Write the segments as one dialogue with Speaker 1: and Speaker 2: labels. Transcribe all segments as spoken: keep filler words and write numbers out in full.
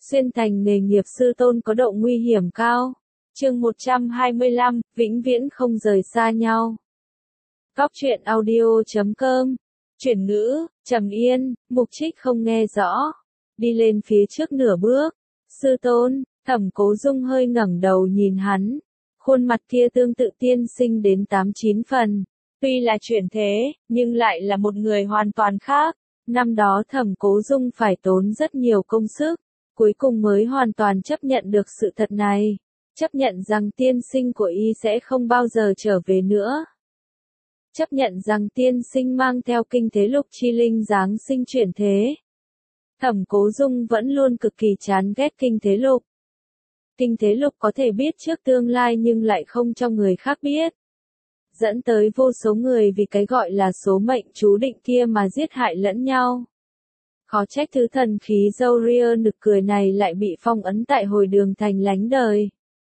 Speaker 1: Xuyên thành nghề nghiệp sư tôn có độ nguy hiểm cao. Chương một trăm hai mươi lăm, vĩnh viễn không rời xa nhau. Cóc truyện audio chấm com. Chuyển ngữ, trầm yên, Mục Trích không nghe rõ. Đi lên phía trước nửa bước. Sư tôn, Thẩm Cố Dung hơi ngẩng đầu nhìn hắn. Khuôn mặt kia tương tự tiên sinh đến tám chín phần. Tuy là chuyển thế, nhưng lại là một người hoàn toàn khác. Năm đó Thẩm Cố Dung phải tốn rất nhiều công sức, cuối cùng mới hoàn toàn chấp nhận được sự thật này. Chấp nhận rằng tiên sinh của y sẽ không bao giờ trở về nữa. Chấp nhận rằng tiên sinh mang theo kinh thế lục chi linh giáng sinh chuyển thế. Thẩm Cố Dung vẫn luôn cực kỳ chán ghét kinh thế lục. Kinh thế lục có thể biết trước tương lai nhưng lại không cho người khác biết. Dẫn tới vô số người vì cái gọi là số mệnh chú định kia mà giết hại lẫn nhau. Khó trách thứ thần khí dâu ria nực cười này lại bị phong ấn tại hồi đường thành lánh đời.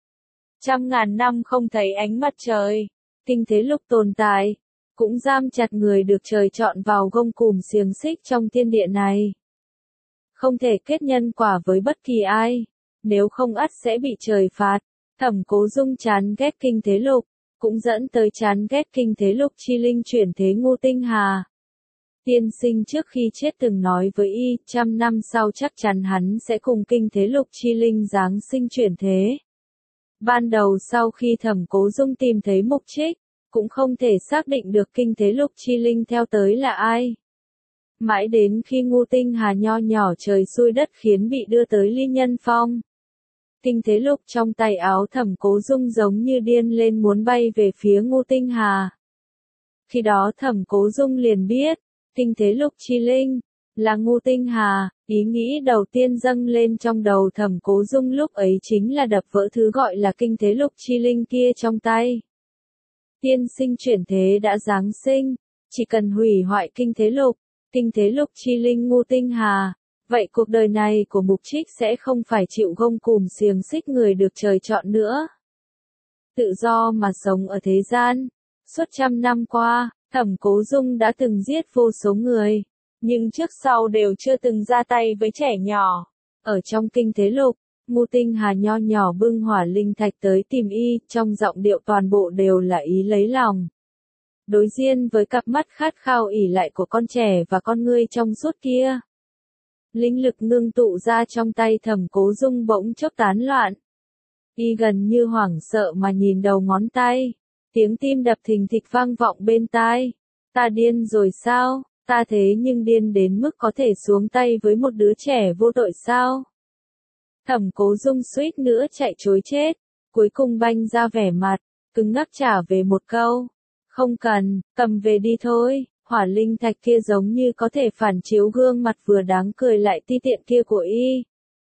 Speaker 1: Trăm ngàn năm không thấy ánh mặt trời, kinh thế lục tồn tại, cũng giam chặt người được trời chọn vào gông cùm xiềng xích trong thiên địa này. Không thể kết nhân quả với bất kỳ ai, nếu không ắt sẽ bị trời phạt. Thẩm Cố Dung chán ghét kinh thế lục, cũng dẫn tới chán ghét kinh thế lục chi linh chuyển thế Ngô Tinh Hà. Tiên sinh trước khi chết từng nói với y, trăm năm sau chắc chắn hắn sẽ cùng kinh thế lục chi linh giáng sinh chuyển thế. Ban đầu sau khi Thẩm Cố Dung tìm thấy Mục Trích, cũng không thể xác định được kinh thế lục chi linh theo tới là ai. Mãi đến khi Ngô Tinh Hà nho nhỏ trời xui đất khiến bị đưa tới Ly Nhân Phong. Kinh thế lục trong tay áo Thẩm Cố Dung giống như điên lên muốn bay về phía Ngô Tinh Hà. Khi đó Thẩm Cố Dung liền biết, kinh thế lục chi linh, là Ngô Tinh Hà. Ý nghĩ đầu tiên dâng lên trong đầu Thẩm Cố Dung lúc ấy chính là đập vỡ thứ gọi là kinh thế lục chi linh kia trong tay. Tiên sinh chuyển thế đã giáng sinh, chỉ cần hủy hoại kinh thế lục, kinh thế lục chi linh Ngô Tinh Hà, vậy cuộc đời này của Mục Trích sẽ không phải chịu gông cùm xiềng xích người được trời chọn nữa. Tự do mà sống ở thế gian, suốt trăm năm qua, Thẩm Cố Dung đã từng giết vô số người, nhưng trước sau đều chưa từng ra tay với trẻ nhỏ. Ở trong kinh thế lục, Ngô Tinh Hà nho nhỏ bưng hỏa linh thạch tới tìm y, trong giọng điệu toàn bộ đều là ý lấy lòng. Đối diện với cặp mắt khát khao ỉ lại của con trẻ và con ngươi trong suốt kia. Linh lực ngưng tụ ra trong tay Thẩm Cố Dung bỗng chốc tán loạn. Y gần như hoảng sợ mà nhìn đầu ngón tay. Tiếng tim đập thình thịch vang vọng bên tai. Ta điên rồi sao? Ta thế nhưng điên đến mức có thể xuống tay với một đứa trẻ vô tội sao? Thẩm Cố Dung suýt nữa chạy trối chết. Cuối cùng banh ra vẻ mặt, cứng ngắc trả về một câu. Không cần, cầm về đi thôi. Hỏa linh thạch kia giống như có thể phản chiếu gương mặt vừa đáng cười lại ti tiện kia của y.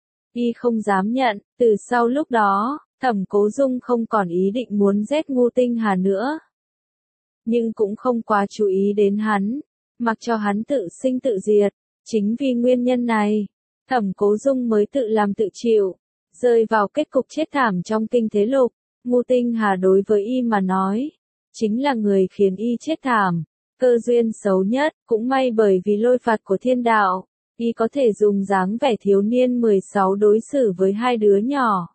Speaker 1: Y không dám nhận, từ sau lúc đó, Thẩm Cố Dung không còn ý định muốn giết Ngô Tinh Hà nữa. Nhưng cũng không quá chú ý đến hắn, mặc cho hắn tự sinh tự diệt. Chính vì nguyên nhân này, Thẩm Cố Dung mới tự làm tự chịu, rơi vào kết cục chết thảm trong kinh thế lục. Ngô Tinh Hà đối với y mà nói, chính là người khiến y chết thảm. Cơ duyên xấu nhất, cũng may bởi vì lôi phạt của thiên đạo, y có thể dùng dáng vẻ thiếu niên mười sáu đối xử với hai đứa nhỏ.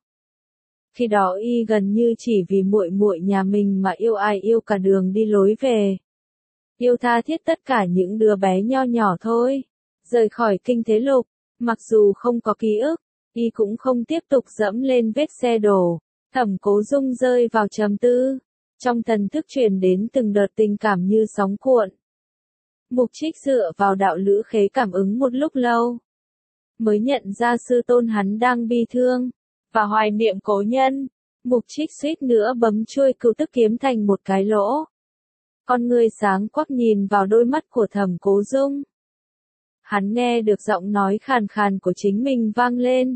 Speaker 1: Khi đó y gần như chỉ vì muội muội nhà mình mà yêu ai yêu cả đường đi lối về. Yêu tha thiết tất cả những đứa bé nho nhỏ thôi. Rời khỏi kinh thế lục, mặc dù không có ký ức, y cũng không tiếp tục dẫm lên vết xe đổ. Thẩm Cố Dung rơi vào trầm tư. Trong thần thức truyền đến từng đợt tình cảm như sóng cuộn. Mục Trích dựa vào đạo lữ khế cảm ứng một lúc lâu. Mới nhận ra sư tôn hắn đang bi thương, và hoài niệm cố nhân. Mục Trích suýt nữa bấm chuôi cửu tức kiếm thành một cái lỗ. Con người sáng quắc nhìn vào đôi mắt của Thẩm Cố Dung. Hắn nghe được giọng nói khàn khàn của chính mình vang lên.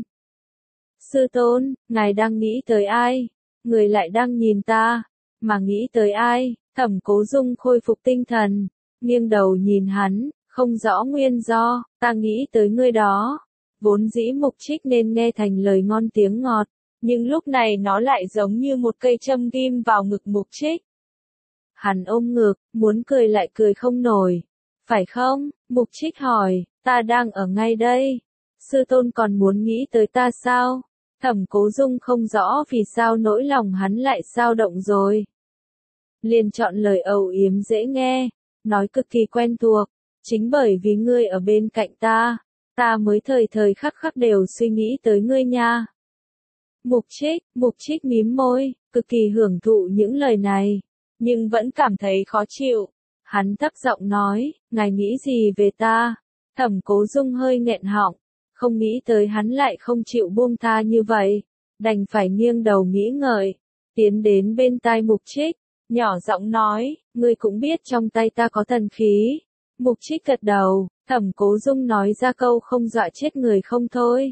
Speaker 1: Sư tôn, ngài đang nghĩ tới ai? Người lại đang nhìn ta. Mà nghĩ tới ai? Thẩm Cố Dung khôi phục tinh thần, nghiêng đầu nhìn hắn, không rõ nguyên do. Ta nghĩ tới ngươi đó. Vốn dĩ Mục Trích nên nghe thành lời ngon tiếng ngọt, nhưng lúc này nó lại giống như một cây châm ghim vào ngực Mục Trích. Hắn ôm ngực, muốn cười lại cười không nổi. Phải không? Mục Trích hỏi, ta đang ở ngay đây. sư tôn còn muốn nghĩ tới ta sao? Thẩm Cố Dung không rõ vì sao nỗi lòng hắn lại dao động rồi. Liền chọn lời âu yếm dễ nghe, nói cực kỳ quen thuộc, chính bởi vì ngươi ở bên cạnh ta, ta mới thời thời khắc khắc đều suy nghĩ tới ngươi nha. Mục Trích, Mục Trích mím môi, cực kỳ hưởng thụ những lời này, nhưng vẫn cảm thấy khó chịu. Hắn thấp giọng nói, ngài nghĩ gì về ta? Thẩm Cố Dung hơi nghẹn họng, không nghĩ tới hắn lại không chịu buông tha như vậy, đành phải nghiêng đầu nghĩ ngợi, tiến đến bên tai Mục Trích, nhỏ giọng nói, ngươi cũng biết trong tay ta có thần khí. Mục Trích gật đầu, Thẩm Cố Dung nói ra câu không dọa chết người không thôi.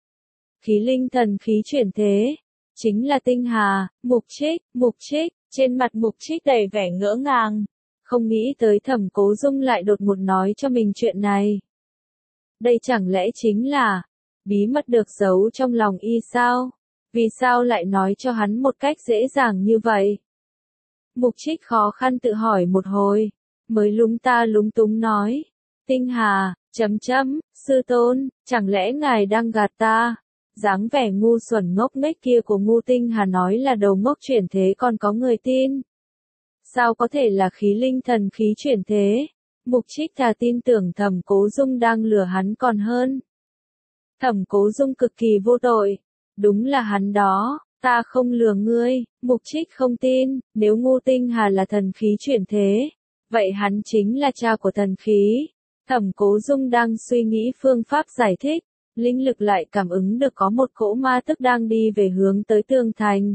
Speaker 1: Khí linh thần khí chuyển thế, chính là tinh hà. Mục Trích, Mục Trích, trên mặt Mục Trích đầy vẻ ngỡ ngàng, không nghĩ tới Thẩm Cố Dung lại đột ngột nói cho mình chuyện này. Đây chẳng lẽ chính là bí mật được giấu trong lòng y sao? Vì sao lại nói cho hắn một cách dễ dàng như vậy? Mục Trích khó khăn tự hỏi một hồi, mới lúng ta lúng túng nói, tinh hà, chấm chấm, sư tôn, chẳng lẽ ngài đang gạt ta? Dáng vẻ ngu xuẩn ngốc nghếch kia của ngu tinh hà nói là đầu ngốc chuyển thế còn có người tin. Sao có thể là khí linh thần khí chuyển thế? Mục Trích thà tin tưởng Thẩm Cố Dung đang lừa hắn còn hơn. Thẩm Cố Dung cực kỳ vô tội, đúng là hắn đó, ta không lừa ngươi. Mục Trích không tin, nếu ngu tinh hà là thần khí chuyển thế, vậy hắn chính là cha của thần khí. Thẩm Cố Dung đang suy nghĩ phương pháp giải thích, linh lực lại cảm ứng được có một cỗ ma tức đang đi về hướng tới tường thành.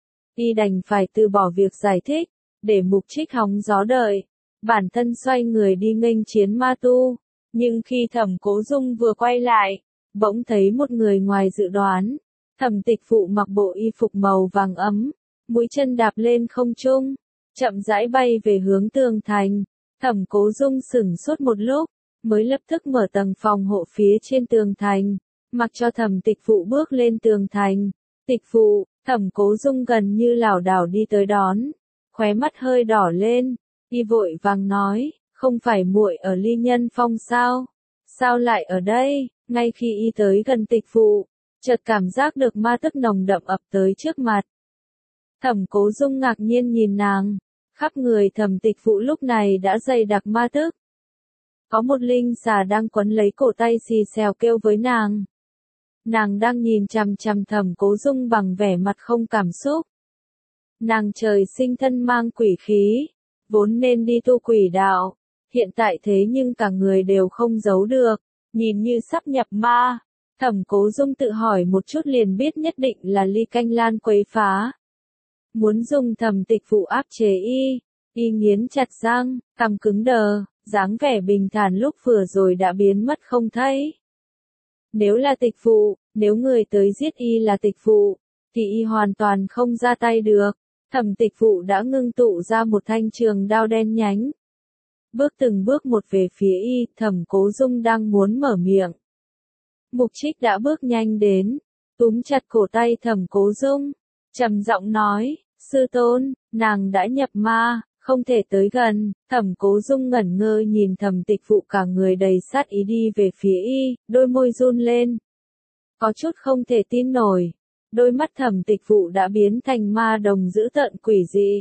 Speaker 1: Y đành phải từ bỏ việc giải thích, để Mục Trích hóng gió đợi, bản thân xoay người đi nghênh chiến ma tu. Nhưng khi Thẩm Cố Dung vừa quay lại, bỗng thấy một người ngoài dự đoán. Thẩm Tịch Phụ mặc bộ y phục màu vàng ấm, mũi chân đạp lên không trung, chậm rãi bay về hướng tường thành. Thẩm Cố Dung sửng sốt một lúc, mới lập tức mở tầng phòng hộ phía trên tường thành, mặc cho Thẩm Tịch Phụ bước lên tường thành. Tịch Phụ, Thẩm Cố Dung gần như lảo đảo đi tới đón, khóe mắt hơi đỏ lên, y vội vàng nói, không phải muội ở Ly Nhân Phong sao? Sao lại ở đây? Ngay khi y tới gần Tịch Phụ, chợt cảm giác được ma tức nồng đậm ập tới trước mặt. Thẩm Cố Dung ngạc nhiên nhìn nàng, khắp người Thẩm Tịch Phụ lúc này đã dày đặc ma tức. Có một linh xà đang quấn lấy cổ tay xì xèo kêu với nàng. Nàng đang nhìn chằm chằm Thẩm Cố Dung bằng vẻ mặt không cảm xúc. Nàng trời sinh thân mang quỷ khí, vốn nên đi tu quỷ đạo, hiện tại thế nhưng cả người đều không giấu được, nhìn như sắp nhập ma. Thẩm Cố Dung tự hỏi một chút liền biết nhất định là Ly Canh Lan quấy phá. Muốn dùng Thẩm Tịch Phụ áp chế y, y nghiến chặt răng, cằm cứng đờ, dáng vẻ bình thản lúc vừa rồi đã biến mất không thấy. Nếu là Tịch Phụ, nếu người tới giết y là Tịch Phụ, thì y hoàn toàn không ra tay được. Thẩm Tịch Phụ đã ngưng tụ ra một thanh trường đao đen nhánh. Bước từng bước một về phía y, Thẩm Cố Dung đang muốn mở miệng. Mục Trích đã bước nhanh đến, túm chặt cổ tay Thẩm Cố Dung, trầm giọng nói, sư tôn, nàng đã nhập ma, không thể tới gần. Thẩm Cố Dung ngẩn ngơ nhìn Thẩm Tịch Phụ cả người đầy sát ý đi về phía y, đôi môi run lên. Có chút không thể tin nổi, đôi mắt Thẩm Tịch Phụ đã biến thành ma đồng dữ tợn quỷ dị.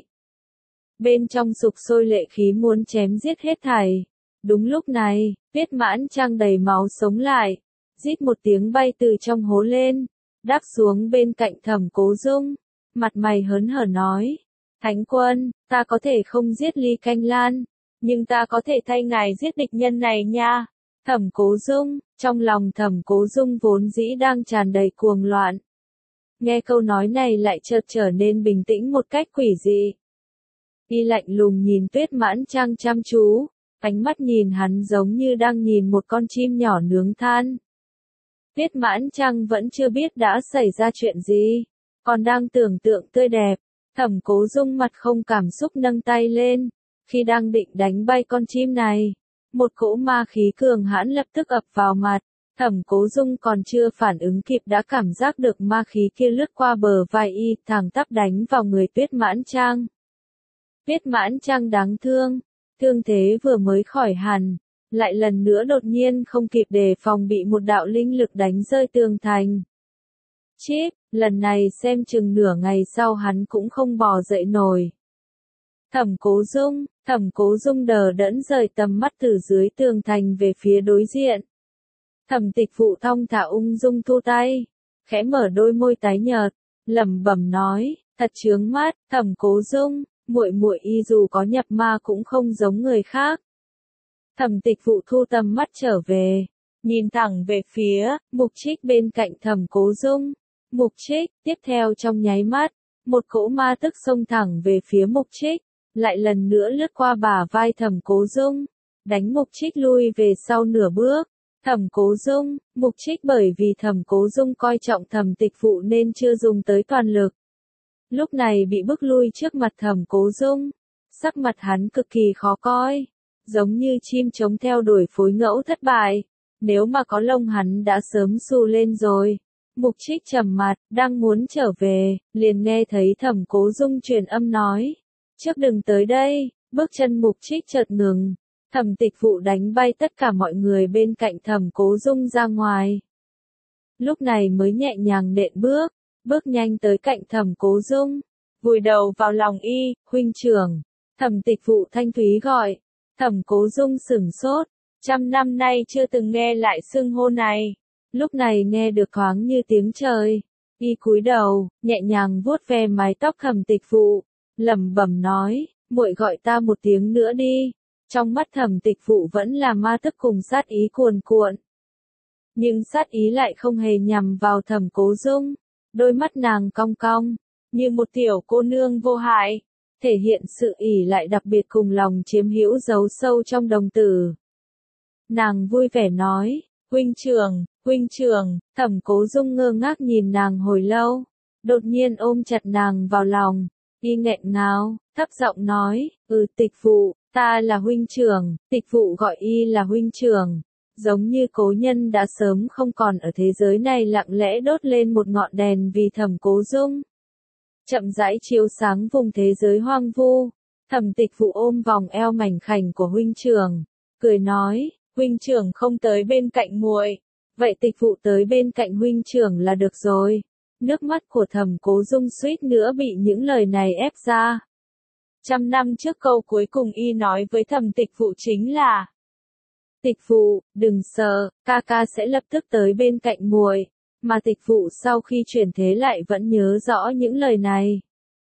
Speaker 1: Bên trong sục sôi lệ khí muốn chém giết hết thảy. Đúng lúc này, Tuyết Mãn Trang đầy máu sống lại, rít một tiếng bay từ trong hố lên, đáp xuống bên cạnh Thẩm Cố Dung, mặt mày hớn hở nói, Thánh Quân, ta có thể không giết Ly Canh Lan, nhưng ta có thể thay ngài giết địch nhân này nha. Thẩm Cố Dung, trong lòng Thẩm Cố Dung vốn dĩ đang tràn đầy cuồng loạn. Nghe câu nói này lại chợt trở nên bình tĩnh một cách quỷ dị. Y lạnh lùng nhìn Tuyết Mãn Trang chăm chú, ánh mắt nhìn hắn giống như đang nhìn một con chim nhỏ nướng than. Tuyết Mãn Trang vẫn chưa biết đã xảy ra chuyện gì, còn đang tưởng tượng tươi đẹp. Thẩm Cố Dung mặt không cảm xúc nâng tay lên, khi đang định đánh bay con chim này, một cỗ ma khí cường hãn lập tức ập vào mặt. Thẩm Cố Dung còn chưa phản ứng kịp đã cảm giác được ma khí kia lướt qua bờ vai y, thẳng tắp đánh vào người Tuyết Mãn Trang. Tuyết Mãn Trang đáng thương, thương thế vừa mới khỏi hẳn, lại lần nữa đột nhiên không kịp đề phòng bị một đạo linh lực đánh rơi tường thành. Chíp, lần này xem chừng nửa ngày sau hắn cũng không bò dậy nổi. Thẩm Cố Dung, Thẩm Cố Dung đờ đẫn rời tầm mắt từ dưới tường thành về phía đối diện. Thẩm Tịch Phụ thong thả ung dung thu tay, khẽ mở đôi môi tái nhợt, lẩm bẩm nói, thật chướng mắt, Thẩm Cố Dung, muội muội y dù có nhập ma cũng không giống người khác. Thẩm Tịch Phụ thu tầm mắt trở về, nhìn thẳng về phía Mục Trích bên cạnh Thẩm Cố Dung. Mục Trích, tiếp theo trong nháy mắt, một cỗ ma tức xông thẳng về phía Mục Trích, lại lần nữa lướt qua bả vai Thẩm Cố Dung, đánh Mục Trích lui về sau nửa bước. Thẩm Cố Dung, Mục Trích bởi vì Thẩm Cố Dung coi trọng Thẩm Tịch Phụ nên chưa dùng tới toàn lực. Lúc này bị bức lui trước mặt Thẩm Cố Dung, sắc mặt hắn cực kỳ khó coi, giống như chim trống theo đuổi phối ngẫu thất bại, nếu mà có lông hắn đã sớm xù lên rồi. Mục Trích trầm mặt, đang muốn trở về, liền nghe thấy Thẩm Cố Dung truyền âm nói, trước đừng tới đây, bước chân Mục Trích chợt ngừng. Thẩm Tịch Phụ đánh bay tất cả mọi người bên cạnh Thẩm Cố Dung ra ngoài. Lúc này mới nhẹ nhàng nện bước, bước nhanh tới cạnh Thẩm Cố Dung, vùi đầu vào lòng y, huynh trưởng. Thẩm Tịch Phụ thanh thúy gọi, Thẩm Cố Dung sửng sốt, trăm năm nay chưa từng nghe lại xưng hô này. Lúc này nghe được thoáng như tiếng trời, y cúi đầu, nhẹ nhàng vuốt ve mái tóc Thẩm Tịch Phụ, lẩm bẩm nói, muội gọi ta một tiếng nữa đi. Trong mắt Thẩm Tịch Phụ vẫn là ma tức cùng sát ý cuồn cuộn. Nhưng sát ý lại không hề nhằm vào Thẩm Cố Dung, đôi mắt nàng cong cong, như một tiểu cô nương vô hại, thể hiện sự ỷ lại đặc biệt cùng lòng chiếm hữu giấu sâu trong đồng tử. Nàng vui vẻ nói, huynh trưởng, huynh trưởng. Thẩm Cố Dung ngơ ngác nhìn nàng hồi lâu, đột nhiên ôm chặt nàng vào lòng, y nghẹn ngào, thấp giọng nói, ừ Tịch Phụ, ta là huynh trưởng. Tịch Phụ gọi y là huynh trưởng, giống như cố nhân đã sớm không còn ở thế giới này lặng lẽ đốt lên một ngọn đèn vì Thẩm Cố Dung. Chậm rãi chiếu sáng vùng thế giới hoang vu, Thẩm Tịch Phụ ôm vòng eo mảnh khảnh của huynh trưởng, cười nói, huynh trưởng không tới bên cạnh muội, vậy Tịch Phụ tới bên cạnh huynh trưởng là được rồi. Nước mắt của Thẩm Cố Dung suýt nữa bị những lời này ép ra. Trăm năm trước câu cuối cùng y nói với Thẩm Tịch Phụ chính là, Tịch Phụ, đừng sợ, ca ca sẽ lập tức tới bên cạnh muội. Mà Tịch Phụ sau khi chuyển thế lại vẫn nhớ rõ những lời này.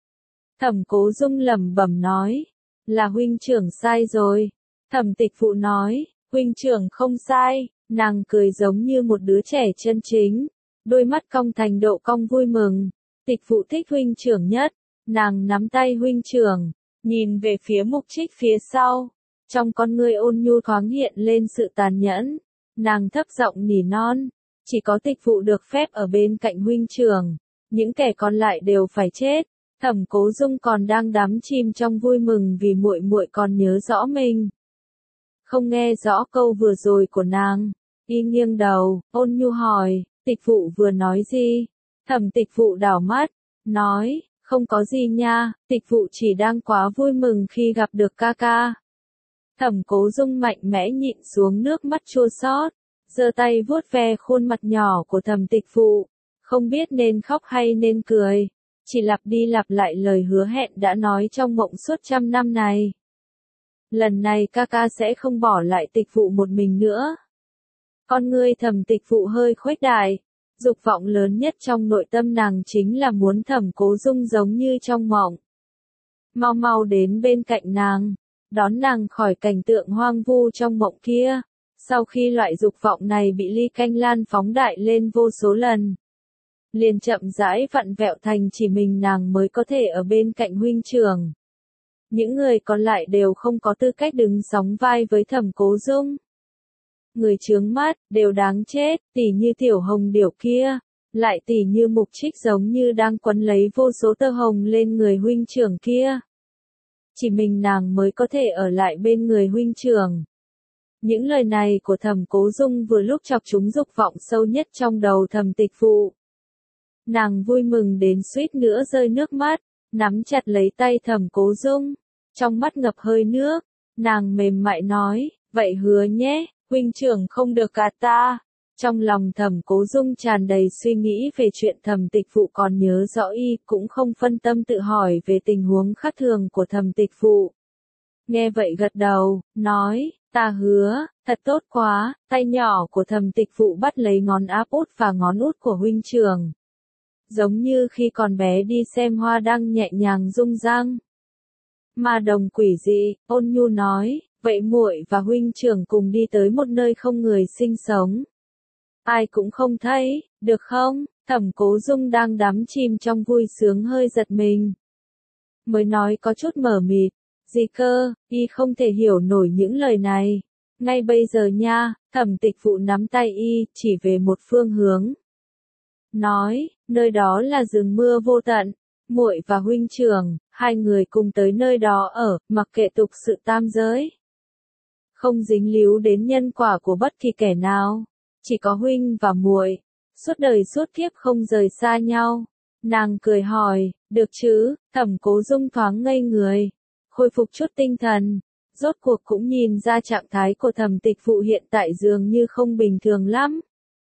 Speaker 1: Thẩm Cố Dung lẩm bẩm nói, là huynh trưởng sai rồi. Thẩm Tịch Phụ nói, huynh trưởng không sai. Nàng cười giống như một đứa trẻ chân chính, đôi mắt cong thành độ cong vui mừng. Tịch Phụ thích huynh trưởng nhất. Nàng nắm tay huynh trưởng, nhìn về phía Mục Trích phía sau, trong con ngươi ôn nhu thoáng hiện lên sự tàn nhẫn. Nàng thấp giọng nỉ non, chỉ có Tịch Phụ được phép ở bên cạnh huynh trưởng, những kẻ còn lại đều phải chết. Thẩm Cố Dung còn đang đắm chìm trong vui mừng vì muội muội còn nhớ rõ mình. Không nghe rõ câu vừa rồi của nàng, y nghiêng đầu, ôn nhu hỏi, Tịch Phụ vừa nói gì? Thẩm Tịch Phụ đảo mắt, nói, không có gì nha, Tịch Phụ chỉ đang quá vui mừng khi gặp được ca ca. Thẩm Cố Dung mạnh mẽ nhịn xuống nước mắt chua xót, giơ tay vuốt ve khuôn mặt nhỏ của Thẩm Tịch Phụ, không biết nên khóc hay nên cười, chỉ lặp đi lặp lại lời hứa hẹn đã nói trong mộng suốt trăm năm này. Lần này ca ca sẽ không bỏ lại Tịch Phụ một mình nữa. Con ngươi Thẩm Tịch Phụ hơi khuếch đại, dục vọng lớn nhất trong nội tâm nàng chính là muốn Thẩm Cố Dung giống như trong mộng. Mau mau đến bên cạnh nàng, đón nàng khỏi cảnh tượng hoang vu trong mộng kia. Sau khi loại dục vọng này bị Ly Canh Lan phóng đại lên vô số lần, liền chậm rãi vặn vẹo thành chỉ mình nàng mới có thể ở bên cạnh huynh trưởng. Những người còn lại đều không có tư cách đứng sóng vai với Thẩm Cố Dung. Người chướng mắt, đều đáng chết, tỉ như Tiểu Hồng Điểu kia, lại tỉ như Mục Trích giống như đang quấn lấy vô số tơ hồng lên người huynh trưởng kia. Chỉ mình nàng mới có thể ở lại bên người huynh trưởng. Những lời này của Thẩm Cố Dung vừa lúc chọc trúng dục vọng sâu nhất trong đầu Thẩm Tịch Phụ. Nàng vui mừng đến suýt nữa rơi nước mắt, nắm chặt lấy tay Thẩm Cố Dung, trong mắt ngập hơi nước, nàng mềm mại nói, Vậy hứa nhé, huynh trưởng không được gạt ta. Trong lòng Thẩm Cố Dung tràn đầy suy nghĩ về chuyện Thẩm Tịch Phụ còn nhớ rõ y, cũng không phân tâm tự hỏi về tình huống khác thường của Thẩm Tịch Phụ. Nghe vậy gật đầu, nói, ta hứa, thật tốt quá, tay nhỏ của Thẩm Tịch Phụ bắt lấy ngón áp út và ngón út của huynh trưởng. Giống như khi còn bé đi xem hoa đăng nhẹ nhàng rung răng. Ma đồng quỷ dị, ôn nhu nói, vậy muội và huynh trưởng cùng đi tới một nơi không người sinh sống. Ai cũng không thấy, được không? Thẩm Cố Dung đang đắm chìm trong vui sướng hơi giật mình. Mới nói có chút mờ mịt, gì cơ, y không thể hiểu nổi những lời này. Ngay bây giờ nha, Thẩm Tịch Phụ nắm tay y, chỉ về một phương hướng. Nói, nơi đó là rừng mưa vô tận, muội và huynh trưởng, hai người cùng tới nơi đó ở, mặc kệ tục sự tam giới. Không dính líu đến nhân quả của bất kỳ kẻ nào, chỉ có huynh và muội, suốt đời suốt kiếp không rời xa nhau. Nàng cười hỏi, được chứ? Thẩm Cố Dung thoáng ngây người, khôi phục chút tinh thần, rốt cuộc cũng nhìn ra trạng thái của Thẩm Tịch Phụ hiện tại dường như không bình thường lắm.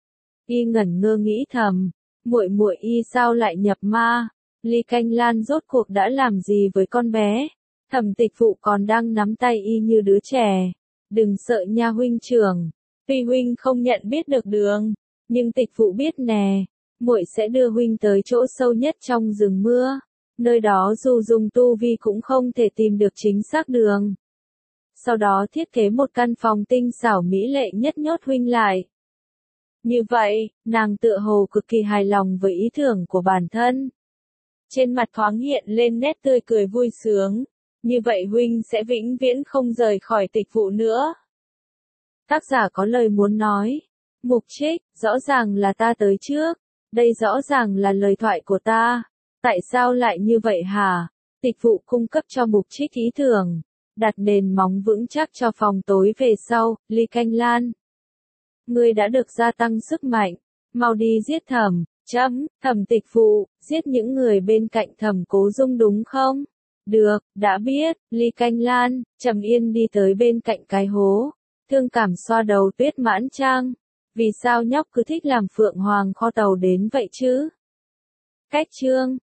Speaker 1: Y ngẩn ngơ nghĩ thầm, muội muội y sao lại nhập ma? Ly Canh Lan rốt cuộc đã làm gì với con bé? Thẩm Tịch Phụ còn đang nắm tay y như đứa trẻ. Đừng sợ nha huynh trưởng, tuy huynh không nhận biết được đường, nhưng Tịch Phụ biết nè, muội sẽ đưa huynh tới chỗ sâu nhất trong rừng mưa. Nơi đó dù dùng tu vi cũng không thể tìm được chính xác đường. Sau đó thiết kế một căn phòng tinh xảo mỹ lệ nhất nhốt huynh lại. Như vậy, nàng tựa hồ cực kỳ hài lòng với ý tưởng của bản thân. Trên mặt thoáng hiện lên nét tươi cười vui sướng. Như vậy huynh sẽ vĩnh viễn không rời khỏi Tịch Phụ nữa. Tác giả có lời muốn nói. Mục trích, rõ ràng là ta tới trước. Đây rõ ràng là lời thoại của ta. Tại sao lại như vậy hả? Tịch Phụ cung cấp cho mục trích ý tưởng. Đặt nền móng vững chắc cho phòng tối về sau, Ly Canh Lan. Ngươi đã được gia tăng sức mạnh. Mau đi giết Thẩm, chấm, Thẩm Tịch Phụ, giết những người bên cạnh Thẩm Cố Dung đúng không? Được, đã biết. Ly Canh Lan, Trầm Yên đi tới bên cạnh cái hố. Thương cảm xoa đầu Tuyết Mãn Trang. Vì sao nhóc cứ thích làm Phượng Hoàng kho tàu đến vậy chứ? Cách chương